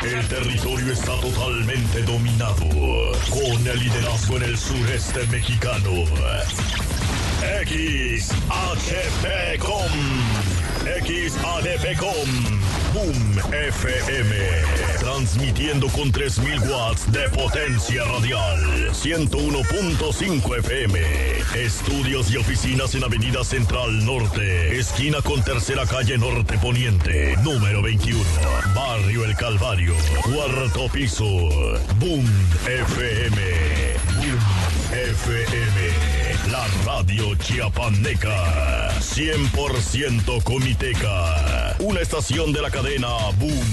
El territorio está totalmente dominado, con el liderazgo en el sureste mexicano. XHPCOM, Boom FM, transmitiendo con 3000 watts de potencia radial, 101.5 FM, estudios y oficinas en Avenida Central Norte, esquina con Tercera Calle Norte Poniente, número 21, Barrio El Calvario, cuarto piso. Boom FM, Boom FM. La radio chiapaneca, 100% comiteca, una estación de la cadena Boom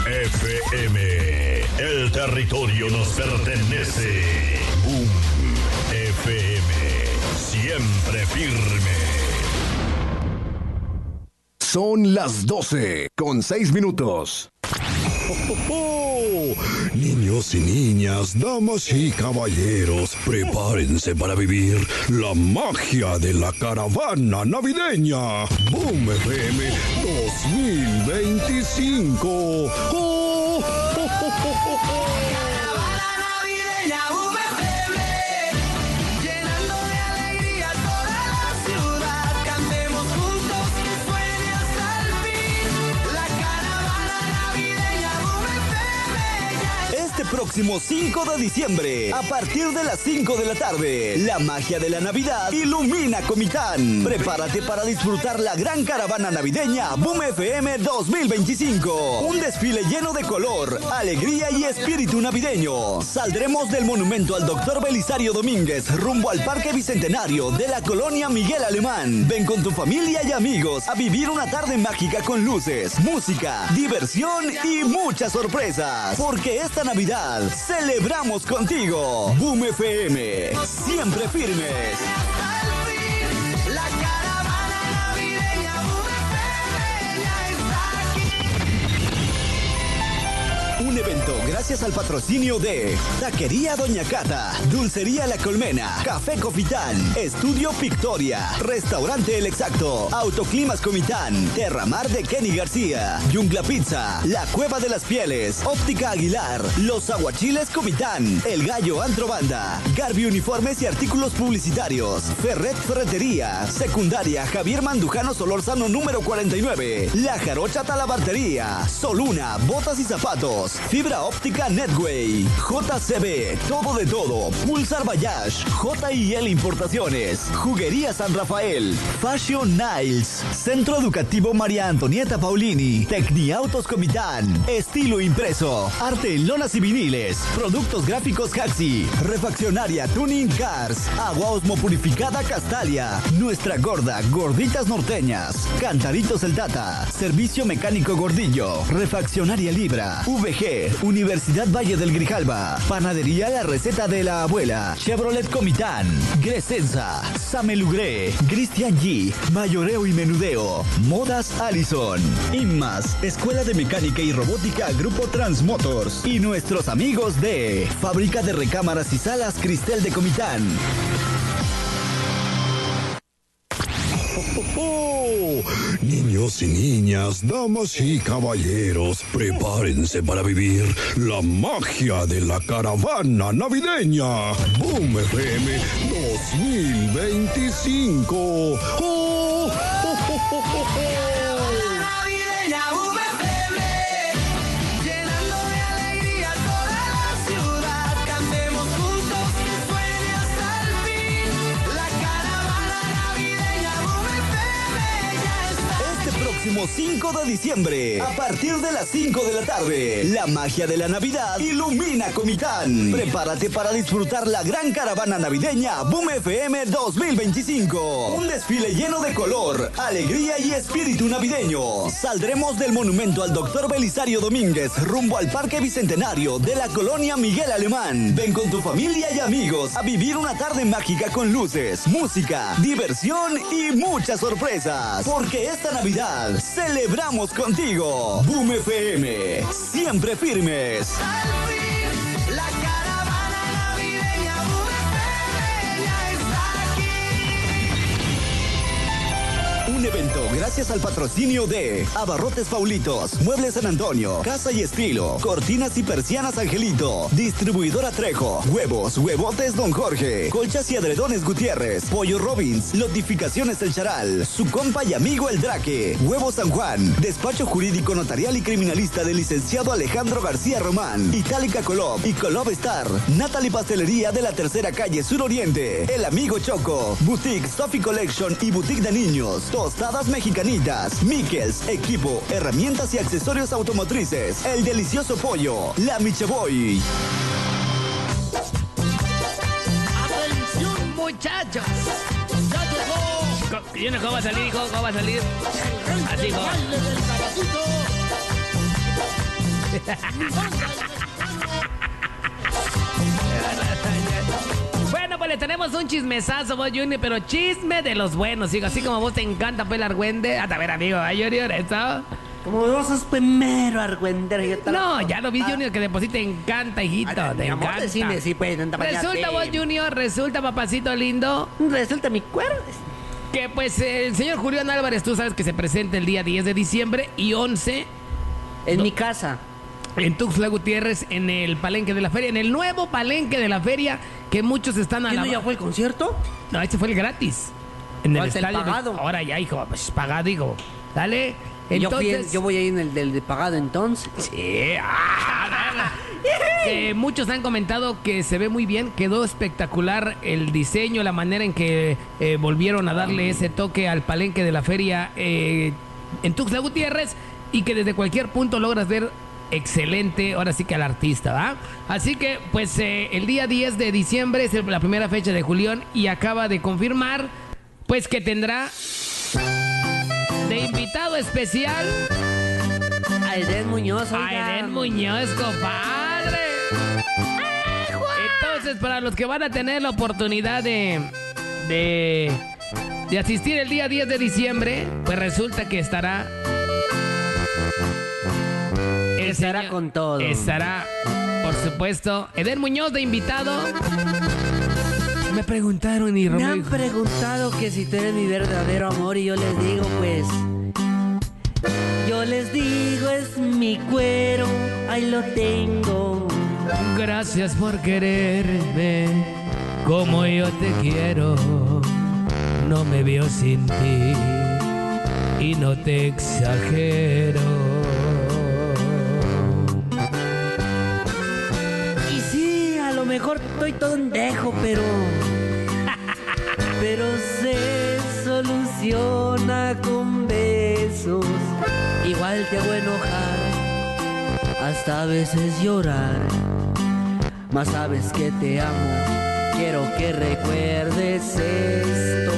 FM. El territorio nos pertenece. Boom FM, siempre firme. Son las 12:06. Niños y niñas, damas y caballeros, prepárense para vivir la magia de la caravana navideña. Boom FM 2025. ¡Oh, oh, oh, oh, oh, oh! Próximo 5 de diciembre, a partir de las 5 de la tarde, la magia de la Navidad ilumina Comitán. Prepárate para disfrutar la gran caravana navideña Boom FM 2025. Un desfile lleno de color, alegría y espíritu navideño. Saldremos del monumento al Dr. Belisario Domínguez rumbo al Parque Bicentenario de la colonia Miguel Alemán. Ven con tu familia y amigos a vivir una tarde mágica con luces, música, diversión y muchas sorpresas. Porque esta Navidad celebramos contigo. Boom FM, siempre firmes. La caravana navideña Boom FM ya está aquí. Un evento gracias al patrocinio de Taquería Doña Cata, Dulcería La Colmena, Café Cofitán, Estudio Victoria, Restaurante El Exacto, Autoclimas Comitán, Terramar de Kenny García, Jungla Pizza, La Cueva de las Pieles, Óptica Aguilar, Los Aguachiles Comitán, El Gallo Antro Banda, Garbi Uniformes y Artículos Publicitarios, Ferret Ferretería, Secundaria Javier Mandujano Solórzano número 49, La Jarocha Talabartería, Soluna, Botas y Zapatos, Fibra Óptica Netway, JCB, Todo de Todo, Pulsar Bayash, J&L Importaciones, Juguería San Rafael, Fashion Niles, Centro Educativo María Antonieta Paulini, Tecniautos Comitán, Estilo Impreso, Arte en Lonas y Viniles, Productos Gráficos Haxi, Refaccionaria Tuning Cars, Agua Osmo Purificada Castalia, Nuestra Gorda, Gorditas Norteñas, Cantaritos El Tata, Servicio Mecánico Gordillo, Refaccionaria Libra, VG, Universidad Valle del Grijalba, Panadería La Receta de la Abuela, Chevrolet Comitán, Gresenza, Samelugré, Cristian G, Mayoreo y Menudeo, Modas Allison, Inmas, Escuela de Mecánica y Robótica Grupo Transmotors y nuestros amigos de Fábrica de Recámaras y Salas Cristel de Comitán. Niños y niñas, damas y caballeros, prepárense para vivir la magia de la caravana navideña. Boom FM 2025. ¡Oh, oh, oh, oh, oh, oh! Próximo 5 de diciembre, a partir de las 5 de la tarde, la magia de la Navidad ilumina Comitán. Prepárate para disfrutar la gran caravana navideña Boom FM 2025. Un desfile lleno de color, alegría y espíritu navideño. Saldremos del monumento al Dr. Belisario Domínguez rumbo al Parque Bicentenario de la colonia Miguel Alemán. Ven con tu familia y amigos a vivir una tarde mágica con luces, música, diversión y muchas sorpresas. Porque esta Navidad celebramos contigo. Boom FM, siempre firmes. La caravana navideña Boom FM ya está aquí. Un evento gracias al patrocinio de Abarrotes Paulitos, Muebles San Antonio, Casa y Estilo, Cortinas y Persianas Angelito, Distribuidora Trejo, Huevos, Huevotes Don Jorge, Colchas y Adredones Gutiérrez, Pollo Robbins, Notificaciones El Charal, su compa y amigo El Draque, Huevos San Juan, Despacho Jurídico Notarial y Criminalista del licenciado Alejandro García Román, Itálica Colob y Colob Star, Natalie Pastelería de la Tercera Calle Sur Oriente, El Amigo Choco, Boutique Sophie Collection y Boutique de Niños, Tostadas Mexicanitas, Mikkels, Equipo, Herramientas y Accesorios Automotrices, El Delicioso Pollo, La Micheboy. ¡Atención, muchachos! ¡Ya llegó! Yo no, ¿cómo va a salir, hijo? ¿Cómo va a salir? El rey Así, del hijo. baile del caballito. Bueno, pues le tenemos un chismesazo, vos, Junior, pero chisme de los buenos, hijo. Así como a vos te encanta, pues, el argüende. A ver, amigo, ¿eh, Junior? ¿Eso? Como vos sos primero, argüendero. No, ya lo vi, Junior, que de por sí te encanta, hijito. Te Mi amor, encanta. decime, sí, pues, anda para allá, Resulta, sí. vos, Junior, resulta, papacito lindo, Resulta mi cuerpo. que pues el señor Julián Álvarez, tú sabes que se presenta el día 10 de diciembre y 11 En mi casa. en Tuxtla Gutiérrez, en el palenque de la feria, en el nuevo palenque de la feria, que muchos están a ¿Quién la... no ya fue el concierto? No, este fue el gratis. En el ¿Cuál es el estadio. pagado? Ahora ya, hijo, pues pagado, hijo. Dale. Entonces... Yo voy a ir en el del de pagado entonces. Sí, que muchos han comentado que se ve muy bien, quedó espectacular el diseño, la manera en que volvieron a darle ese toque al palenque de la feria en Tuxtla Gutiérrez, y que desde cualquier punto logras ver excelente, ahora sí que al artista, ¿va? Así que, pues, el día 10 de diciembre es la primera fecha de Julián, y acaba de confirmar, pues, que tendrá de invitado especial A Eden Muñoz, a oiga. Eden Muñoz, compadre. Entonces, para los que van a tener la oportunidad de asistir el día 10 de diciembre, pues resulta que estará Estará con todo. Estará, por supuesto, Eden Muñoz de invitado. Me preguntaron y Me Romeo han dijo, preguntado que si tú eres mi verdadero amor y yo les digo, pues... Yo les digo, es mi cuero, ahí lo tengo. gracias por quererme como yo te quiero. No me veo sin ti y no te exagero. Y sí, a lo mejor estoy tondejo, pero se soluciona con besos. Igual te hago enojar, hasta a veces llorar. Mas sabes que te amo, quiero que recuerdes esto.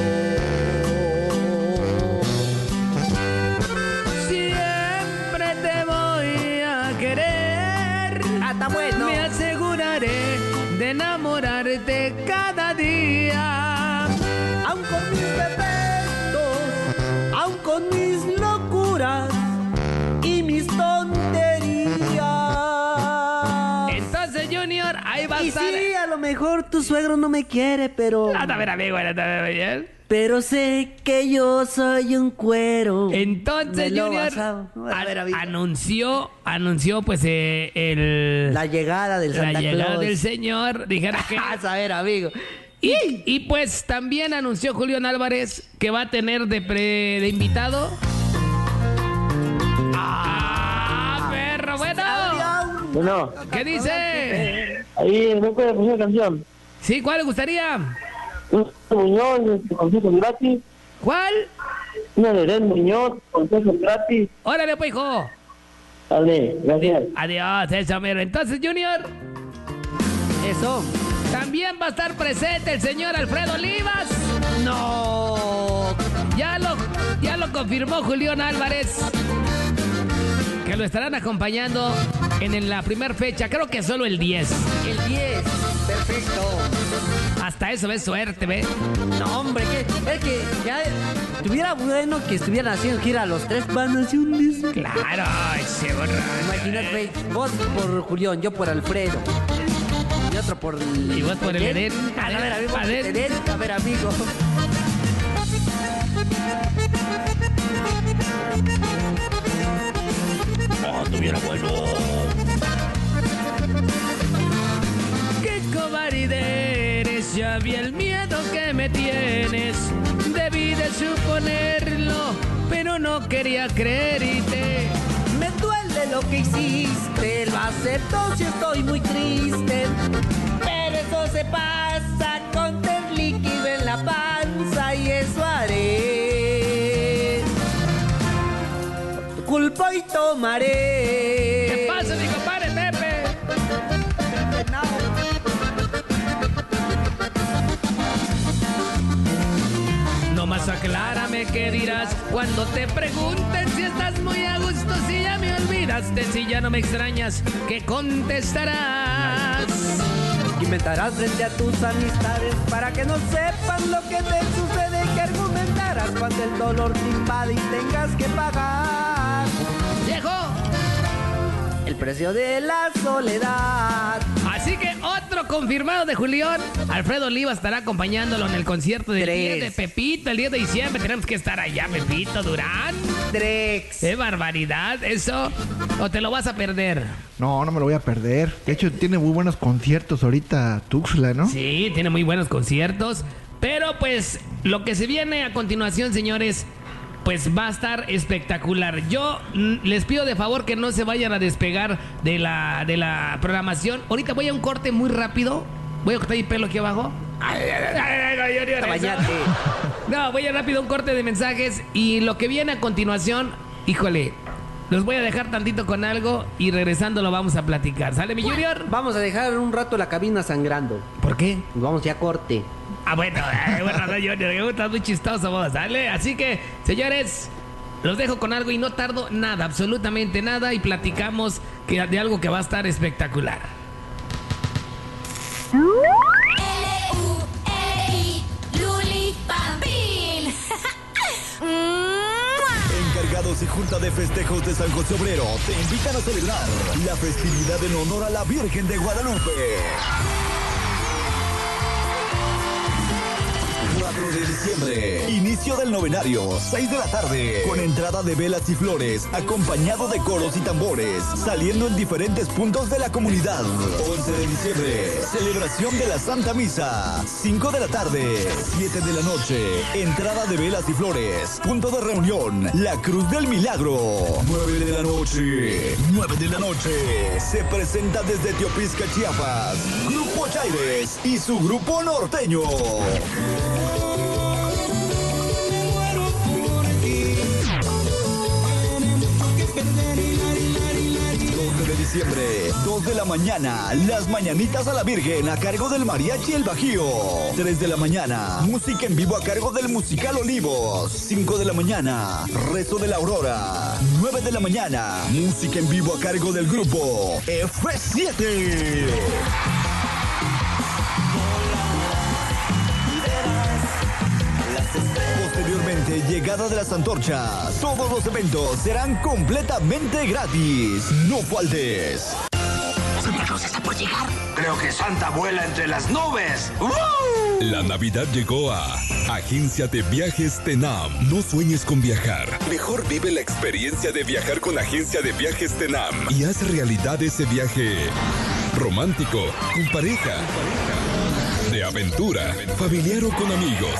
Siempre te voy a querer. Está bueno. Me aseguraré de enamorarte cada día. Aun con mis defectos, aun con mis locuras y mis tonterías. Entonces, Junior, ahí va a Y estar. sí, a lo mejor tu suegro no me quiere, pero... A ver, amigo, bien. Pero sé que yo soy un cuero. Entonces, Me lo Junior vas a ver, amigo. anunció pues La llegada del la Santa llegada Claus. del señor, dijera que... A saber, amigo. y pues también anunció Julián Álvarez que va a tener de invitado... perro, bueno. Bueno, ¿Qué dice? ahí no puede poner canción. Sí, ¿cuál le gustaría? Un Muñoz, concierto gratis. ¿Cuál? Una de Eden Muñoz, concierto gratis. Órale, pues, hijo. Dale, gracias. Adiós, eso, mero. Entonces, Junior, Eso. también va a estar presente el señor Alfredo Olivas. No. Ya lo confirmó Julián Álvarez, que lo estarán acompañando en la primera fecha, creo que solo el 10. El 10. Perfecto. Hasta eso es suerte, ¿ve? No, hombre, es que ya estuviera bueno que estuvieran haciendo gira los tres bandas y un disco. Claro, ese borracho. Imagínate, vos por Julián, yo por Alfredo. Y otro por... Y vos por el Eden. A ver, amigo. Eden. A ver, amigo. estuviera bueno. Qué cobarde eres, ya vi el miedo que me tienes. Debí de suponerlo, pero no quería creerte. Me duele lo que hiciste, lo acepto si estoy muy triste. Pero eso se pasa con el líquido en la panza y eso haré. Tu culpa y tomaré. ¿Qué pasa, mi compadre Pepe? Nomás aclárame qué dirás cuando te pregunten si estás muy a gusto, si ya me olvidaste, si ya no me extrañas, ¿qué contestarás? Inventarás frente a tus amistades para que no sepan lo que te sucede, que argumentarás cuando el dolor te invade y tengas que pagar ¡Viejo! el precio de la soledad. Así que otro confirmado de Julián. Alfredo Oliva estará acompañándolo en el concierto del 10 de Pepito, el 10 de diciembre. Tenemos que estar allá, Pepito Durán. Drex. ¡Qué barbaridad! ¿Eso? ¿O te lo vas a perder? No, no me lo voy a perder. De hecho, tiene muy buenos conciertos ahorita Tuxtla, ¿no? Sí, tiene muy buenos conciertos. Pero pues lo que se viene a continuación, señores, pues va a estar espectacular. Yo les pido de favor que no se vayan a despegar de la programación. Ahorita voy a un corte muy rápido. Voy a cortar mi pelo aquí abajo. No, voy a rápido a un corte de mensajes. Y lo que viene a continuación, híjole, los voy a dejar tantito con algo y regresando lo vamos a platicar. ¿Sale, mi Junior? Vamos a dejar un rato la cabina sangrando. ¿Por qué? Nos vamos ya a corte. Ah, bueno, no, Junior, me gusta muy chistoso vos, ¿sale? Así que, señores, los dejo con algo y no tardo nada, absolutamente nada, y platicamos de algo que va a estar espectacular. L-U-L-I, Luli Pampín. Encargados y Junta de Festejos de San José Obrero te invitan a celebrar la festividad en honor a la Virgen de Guadalupe. 4 de diciembre, inicio del novenario, 6 de la tarde, con entrada de velas y flores, acompañado de coros y tambores, saliendo en diferentes puntos de la comunidad. 11 de diciembre, celebración de la Santa Misa, 5 de la tarde, 7 de la noche, entrada de velas y flores, punto de reunión, la Cruz del Milagro. 9 de la noche, se presenta desde Teopisca, Chiapas, Grupo Chaires y su grupo norteño. 12 de diciembre, 2 de la mañana, las mañanitas a la Virgen a cargo del Mariachi El Bajío. 3 de la mañana, música en vivo a cargo del Musical Olivos. 5 de la mañana, rezo de la Aurora. 9 de la mañana, música en vivo a cargo del grupo F7. Posteriormente, llegada de las antorchas. Todos los eventos serán completamente gratis. No faltes. Santa Claus está por llegar. Creo que Santa vuela entre las nubes. La Navidad llegó a Agencia de Viajes Tenam. No sueñes con viajar. Mejor vive la experiencia de viajar con Agencia de Viajes Tenam y haz realidad ese viaje romántico, con pareja, de aventura, familiar o con amigos.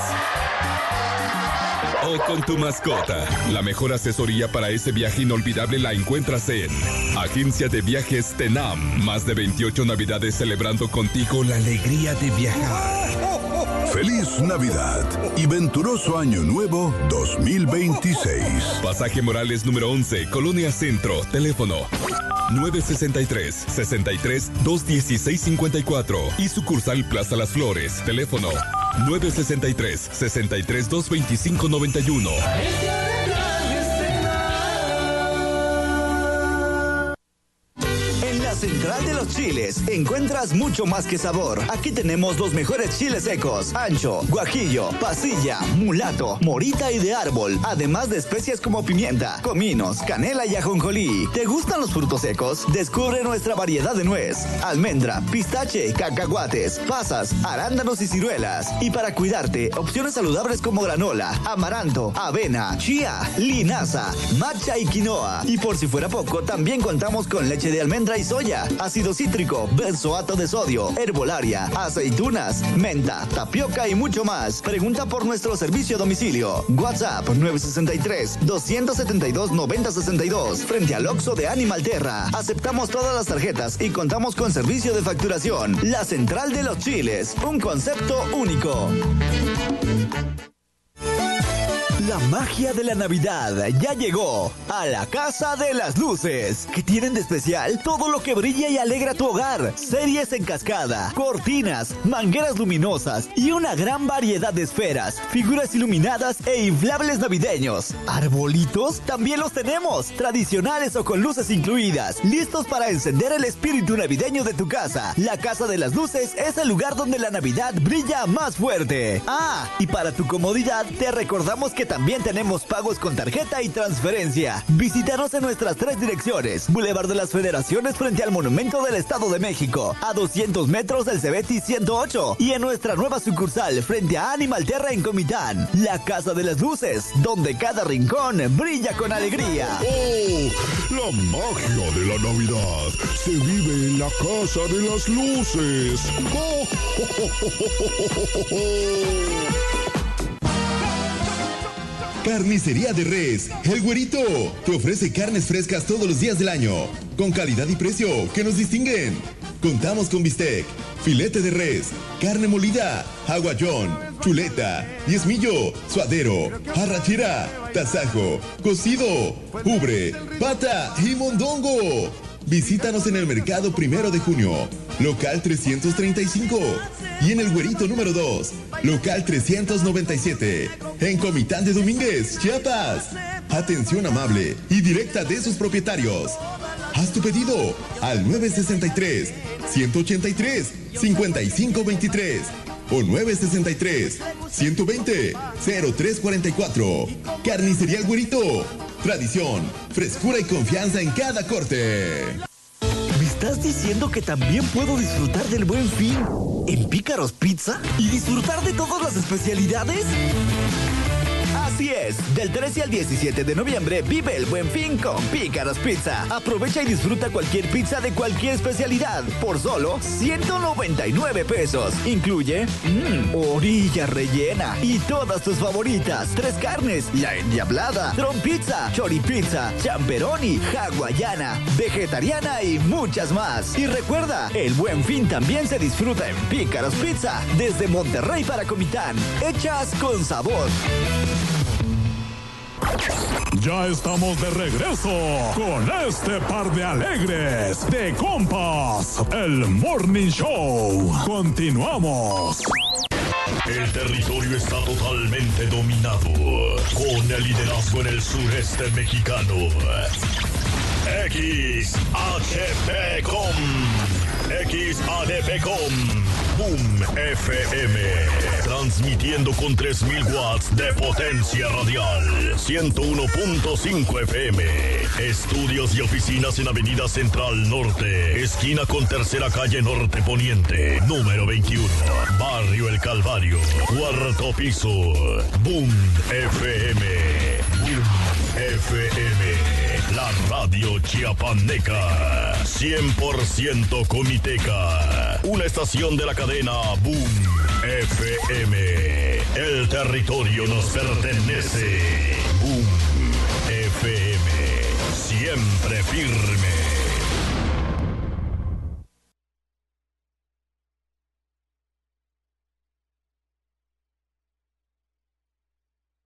O con tu mascota. La mejor asesoría para ese viaje inolvidable la encuentras en Agencia de Viajes Tenam. Más de 28 navidades celebrando contigo la alegría de viajar. Feliz Navidad y venturoso Año Nuevo 2026. Pasaje Morales número 11, Colonia Centro. Teléfono 963-63-216-54 y sucursal Plaza Las Flores. Teléfono 963-63-225-91. En la la Central de los Chiles encuentras mucho más que sabor. Aquí tenemos los mejores chiles secos: ancho, guajillo, pasilla, mulato, morita y de árbol. Además de especias como pimienta, cominos, canela y ajonjolí. ¿Te gustan los frutos secos? Descubre nuestra variedad de nuez, almendra, pistache, cacahuates, pasas, arándanos y ciruelas. Y para cuidarte, opciones saludables como granola, amaranto, avena, chía, linaza, matcha y quinoa. Y por si fuera poco, también contamos con leche de almendra y soya, ácido cítrico, benzoato de sodio, herbolaria, aceitunas, menta, tapioca y mucho más. Pregunta por nuestro servicio a domicilio. WhatsApp 963-272-9062 frente al Oxxo de Animal Terra. Aceptamos todas las tarjetas y contamos con servicio de facturación. La Central de los Chiles, un concepto único. La magia de la Navidad ya llegó a la Casa de las Luces. ¿Qué tienen de especial? Todo lo que brilla y alegra tu hogar. Series en cascada, cortinas, mangueras luminosas y una gran variedad de esferas, figuras iluminadas e inflables navideños. ¿Arbolitos? También los tenemos, tradicionales o con luces incluidas, listos para encender el espíritu navideño de tu casa. La Casa de las Luces es el lugar donde la Navidad brilla más fuerte. Ah, y para tu comodidad, te recordamos que también tenemos pagos con tarjeta y transferencia. Visítanos en nuestras 3 direcciones: Boulevard de las Federaciones frente al Monumento del Estado de México, a 200 metros del Cebeti 108, y en nuestra nueva sucursal frente a Animal Terra en Comitán. La Casa de las Luces, donde cada rincón brilla con alegría. ¡Oh! La magia de la Navidad se vive en la Casa de las Luces. ¡Oh! Carnicería de Res, El Güerito, te ofrece carnes frescas todos los días del año, con calidad y precio que nos distinguen. Contamos con bistec, filete de res, carne molida, aguayón, chuleta, diezmillo, suadero, arrachera, tasajo, cocido, ubre, pata y mondongo. Visítanos en el Mercado 1 de Junio, local 335, y en El Güerito número 2, local 397, en Comitán de Domínguez, Chiapas. Atención amable y directa de sus propietarios. Haz tu pedido al 963-183-5523 o 963-120-0344. Carnicería El Güerito. Tradición, frescura y confianza en cada corte. ¿Me estás diciendo que también puedo disfrutar del Buen Fin en Pícaros Pizza y disfrutar de todas las especialidades? Así es, del 13 al 17 de noviembre vive el Buen Fin con Pícaros Pizza. Aprovecha y disfruta cualquier pizza de cualquier especialidad por solo 199 pesos. Incluye orilla rellena y todas tus favoritas: 3 carnes, la endiablada, trompizza, choripizza, champeroni, hawaiana, vegetariana y muchas más. Y recuerda, el Buen Fin también se disfruta en Pícaros Pizza desde Monterrey para Comitán, hechas con sabor. Ya estamos de regreso con este par de alegres de compas, el Morning Show. Continuamos. El territorio está totalmente dominado con el liderazgo en el sureste mexicano. XHPCOM Boom FM, transmitiendo con 3000 watts de potencia radial, 101.5 FM, estudios y oficinas en Avenida Central Norte, esquina con Tercera Calle Norte Poniente, número 21, Barrio El Calvario, 4º piso. Boom FM, Boom FM. La radio chiapaneca, 100% comiteca, una estación de la cadena Boom FM. El territorio nos pertenece. Boom FM, siempre firme.